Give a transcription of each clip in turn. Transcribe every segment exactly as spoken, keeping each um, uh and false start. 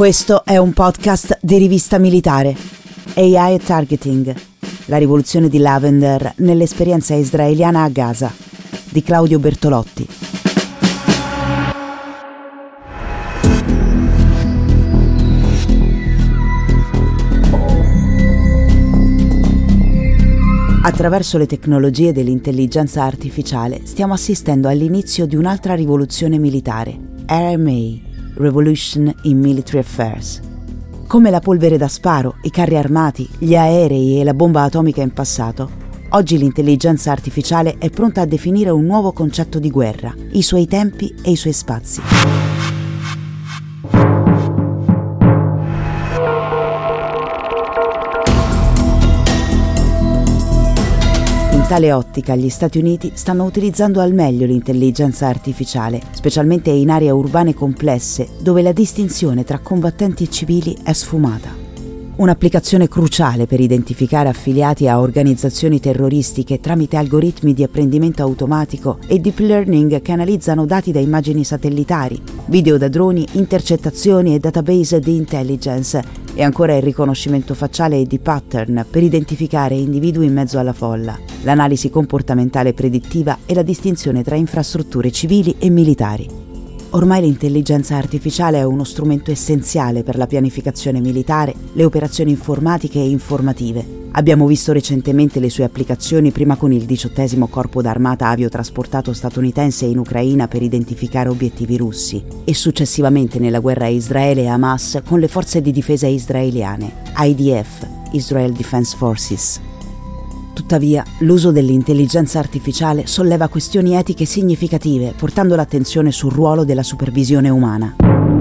Questo è un podcast di Rivista Militare. A I e Targeting. La rivoluzione di Lavender nell'esperienza israeliana a Gaza, di Claudio Bertolotti. Attraverso le tecnologie dell'intelligenza artificiale stiamo assistendo all'inizio di un'altra rivoluzione militare, R M A, Revolution in Military Affairs. Come la polvere da sparo, i carri armati, gli aerei e la bomba atomica in passato, oggi l'intelligenza artificiale è pronta a definire un nuovo concetto di guerra, i suoi tempi e i suoi spazi. In tale ottica gli Stati Uniti stanno utilizzando al meglio l'intelligenza artificiale, specialmente in aree urbane complesse dove la distinzione tra combattenti e civili è sfumata. Un'applicazione cruciale per identificare affiliati a organizzazioni terroristiche tramite algoritmi di apprendimento automatico e deep learning che analizzano dati da immagini satellitari, video da droni, intercettazioni e database di intelligence, e ancora il riconoscimento facciale e di pattern per identificare individui in mezzo alla folla, l'analisi comportamentale predittiva e la distinzione tra infrastrutture civili e militari. Ormai l'intelligenza artificiale è uno strumento essenziale per la pianificazione militare, le operazioni informatiche e informative. Abbiamo visto recentemente le sue applicazioni prima con il diciottesimo corpo d'armata aviotrasportato statunitense in Ucraina per identificare obiettivi russi e successivamente nella guerra Israele e Hamas con le forze di difesa israeliane, I D F, Israel Defense Forces. Tuttavia, l'uso dell'intelligenza artificiale solleva questioni etiche significative, portando l'attenzione sul ruolo della supervisione umana.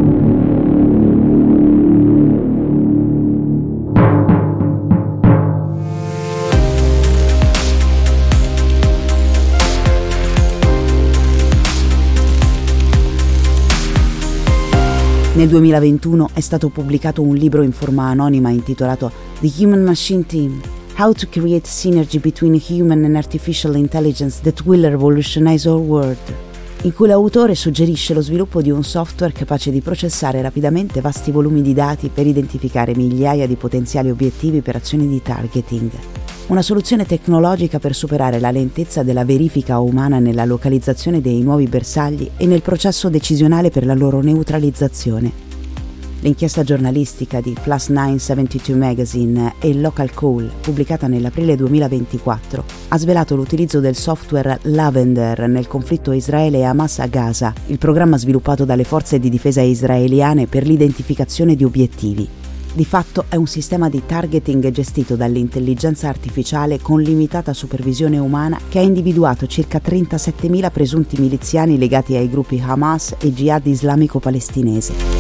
Nel duemilaventuno è stato pubblicato un libro in forma anonima intitolato The Human Machine Team: How to Create Synergy Between Human and Artificial Intelligence That Will Revolutionize Our World, in cui l'autore suggerisce lo sviluppo di un software capace di processare rapidamente vasti volumi di dati per identificare migliaia di potenziali obiettivi per azioni di targeting. Una soluzione tecnologica per superare la lentezza della verifica umana nella localizzazione dei nuovi bersagli e nel processo decisionale per la loro neutralizzazione. L'inchiesta giornalistica di Plus nove settantadue Magazine e Local Call, pubblicata nell'aprile duemilaventiquattro, ha svelato l'utilizzo del software Lavender nel conflitto Israele e Hamas a Gaza, il programma sviluppato dalle forze di difesa israeliane per l'identificazione di obiettivi. Di fatto è un sistema di targeting gestito dall'intelligenza artificiale con limitata supervisione umana che ha individuato circa trentasettemila presunti miliziani legati ai gruppi Hamas e Jihad islamico palestinese.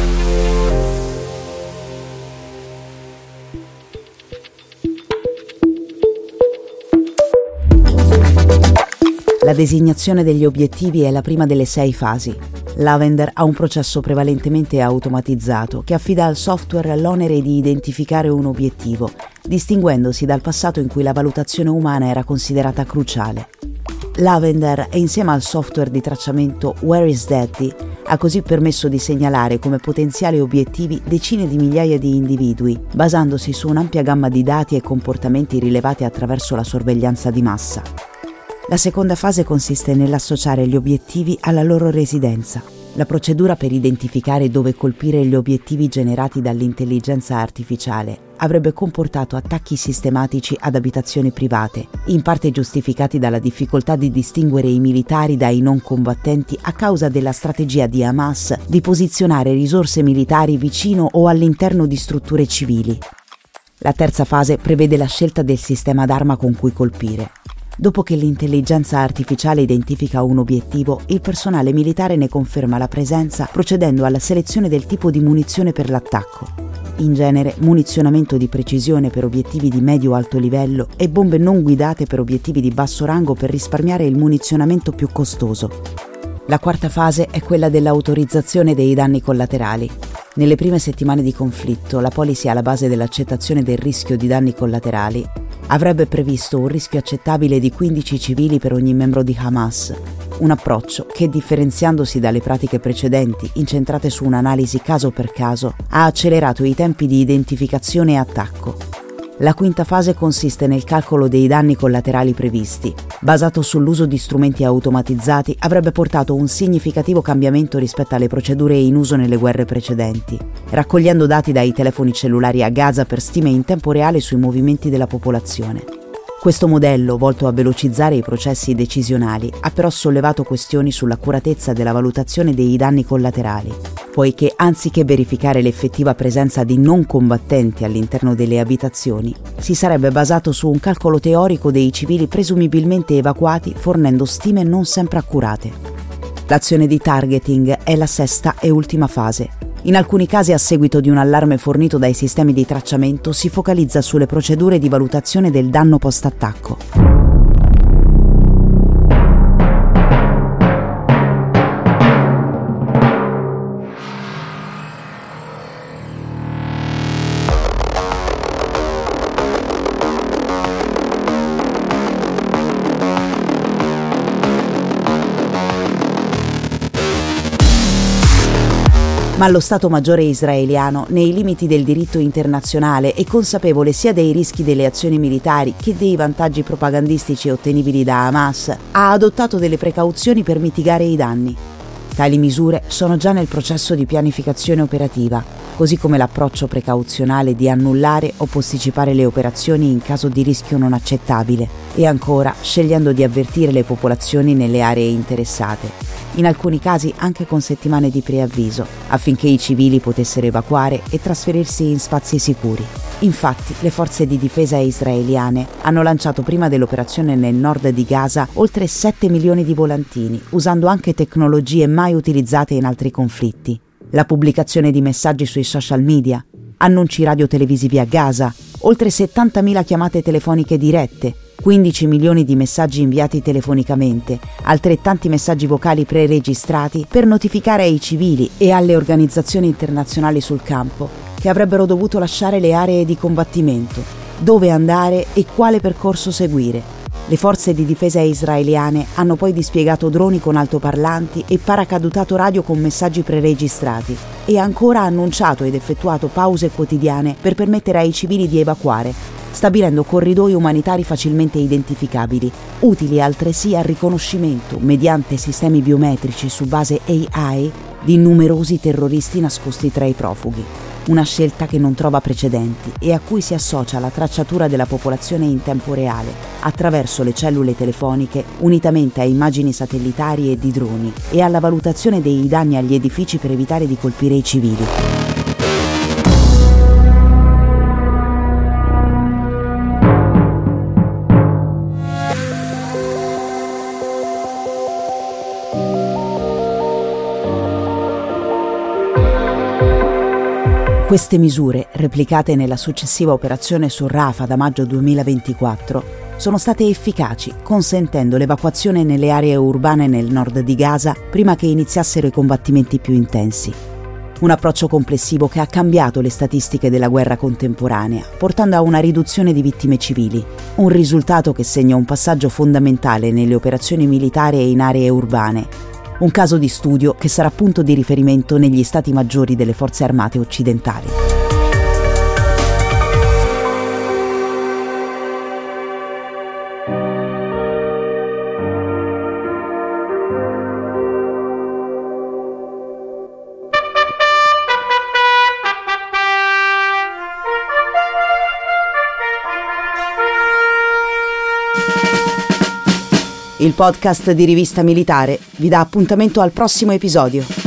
La designazione degli obiettivi è la prima delle sei fasi. Lavender ha un processo prevalentemente automatizzato che affida al software l'onere di identificare un obiettivo, distinguendosi dal passato in cui la valutazione umana era considerata cruciale. Lavender e insieme al software di tracciamento Where is Daddy ha così permesso di segnalare come potenziali obiettivi decine di migliaia di individui, basandosi su un'ampia gamma di dati e comportamenti rilevati attraverso la sorveglianza di massa. La seconda fase consiste nell'associare gli obiettivi alla loro residenza. La procedura per identificare dove colpire gli obiettivi generati dall'intelligenza artificiale avrebbe comportato attacchi sistematici ad abitazioni private, in parte giustificati dalla difficoltà di distinguere i militari dai non combattenti a causa della strategia di Hamas di posizionare risorse militari vicino o all'interno di strutture civili. La terza fase prevede la scelta del sistema d'arma con cui colpire. Dopo che l'intelligenza artificiale identifica un obiettivo, il personale militare ne conferma la presenza procedendo alla selezione del tipo di munizione per l'attacco. In genere, munizionamento di precisione per obiettivi di medio-alto livello e bombe non guidate per obiettivi di basso rango per risparmiare il munizionamento più costoso. La quarta fase è quella dell'autorizzazione dei danni collaterali. Nelle prime settimane di conflitto, la policy alla base dell'accettazione del rischio di danni collaterali avrebbe previsto un rischio accettabile di quindici civili per ogni membro di Hamas, un approccio che, differenziandosi dalle pratiche precedenti incentrate su un'analisi caso per caso, ha accelerato i tempi di identificazione e attacco. La quinta fase consiste nel calcolo dei danni collaterali previsti. Basato sull'uso di strumenti automatizzati, avrebbe portato un significativo cambiamento rispetto alle procedure in uso nelle guerre precedenti, raccogliendo dati dai telefoni cellulari a Gaza per stime in tempo reale sui movimenti della popolazione. Questo modello, volto a velocizzare i processi decisionali, ha però sollevato questioni sull'accuratezza della valutazione dei danni collaterali, poiché anziché verificare l'effettiva presenza di non combattenti all'interno delle abitazioni, si sarebbe basato su un calcolo teorico dei civili presumibilmente evacuati, fornendo stime non sempre accurate. L'azione di targeting è la sesta e ultima fase. In alcuni casi, a seguito di un allarme fornito dai sistemi di tracciamento, si focalizza sulle procedure di valutazione del danno post-attacco. Ma lo Stato Maggiore israeliano, nei limiti del diritto internazionale e consapevole sia dei rischi delle azioni militari che dei vantaggi propagandistici ottenibili da Hamas, ha adottato delle precauzioni per mitigare i danni. Tali misure sono già nel processo di pianificazione operativa, così come l'approccio precauzionale di annullare o posticipare le operazioni in caso di rischio non accettabile e ancora scegliendo di avvertire le popolazioni nelle aree interessate, in alcuni casi anche con settimane di preavviso, affinché i civili potessero evacuare e trasferirsi in spazi sicuri. Infatti, le forze di difesa israeliane hanno lanciato prima dell'operazione nel nord di Gaza oltre sette milioni di volantini, usando anche tecnologie mai utilizzate in altri conflitti. La pubblicazione di messaggi sui social media, annunci radio-televisivi a Gaza, oltre settantamila chiamate telefoniche dirette, quindici milioni di messaggi inviati telefonicamente, altrettanti messaggi vocali preregistrati per notificare ai civili e alle organizzazioni internazionali sul campo che avrebbero dovuto lasciare le aree di combattimento, dove andare e quale percorso seguire. Le forze di difesa israeliane hanno poi dispiegato droni con altoparlanti e paracadutato radio con messaggi preregistrati e ancora annunciato ed effettuato pause quotidiane per permettere ai civili di evacuare, stabilendo corridoi umanitari facilmente identificabili, utili altresì al riconoscimento, mediante sistemi biometrici su base A I, di numerosi terroristi nascosti tra i profughi. Una scelta che non trova precedenti e a cui si associa la tracciatura della popolazione in tempo reale, attraverso le cellule telefoniche, unitamente a immagini satellitari e di droni, e alla valutazione dei danni agli edifici per evitare di colpire i civili. Queste misure, replicate nella successiva operazione su Rafah da maggio duemilaventiquattro, sono state efficaci, consentendo l'evacuazione nelle aree urbane nel nord di Gaza prima che iniziassero i combattimenti più intensi. Un approccio complessivo che ha cambiato le statistiche della guerra contemporanea, portando a una riduzione di vittime civili, un risultato che segna un passaggio fondamentale nelle operazioni militari e in aree urbane. Un caso di studio che sarà punto di riferimento negli stati maggiori delle forze armate occidentali. Il podcast di Rivista Militare vi dà appuntamento al prossimo episodio.